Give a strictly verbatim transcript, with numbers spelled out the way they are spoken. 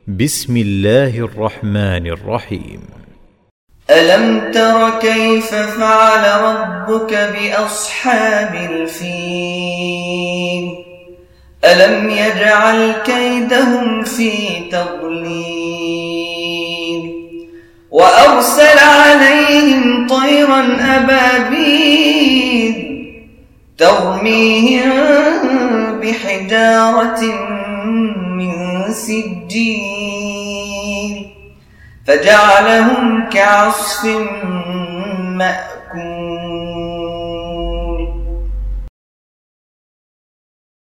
بسم الله الرحمن الرحيم. ألم تر كيف فعل ربك بأصحاب الفيل ألم يجعل كيدهم في تضليل وأرسل عليهم طيرا أبابيل ترميهم بحجارة من سجيل فجعلهم كعصف مأكول.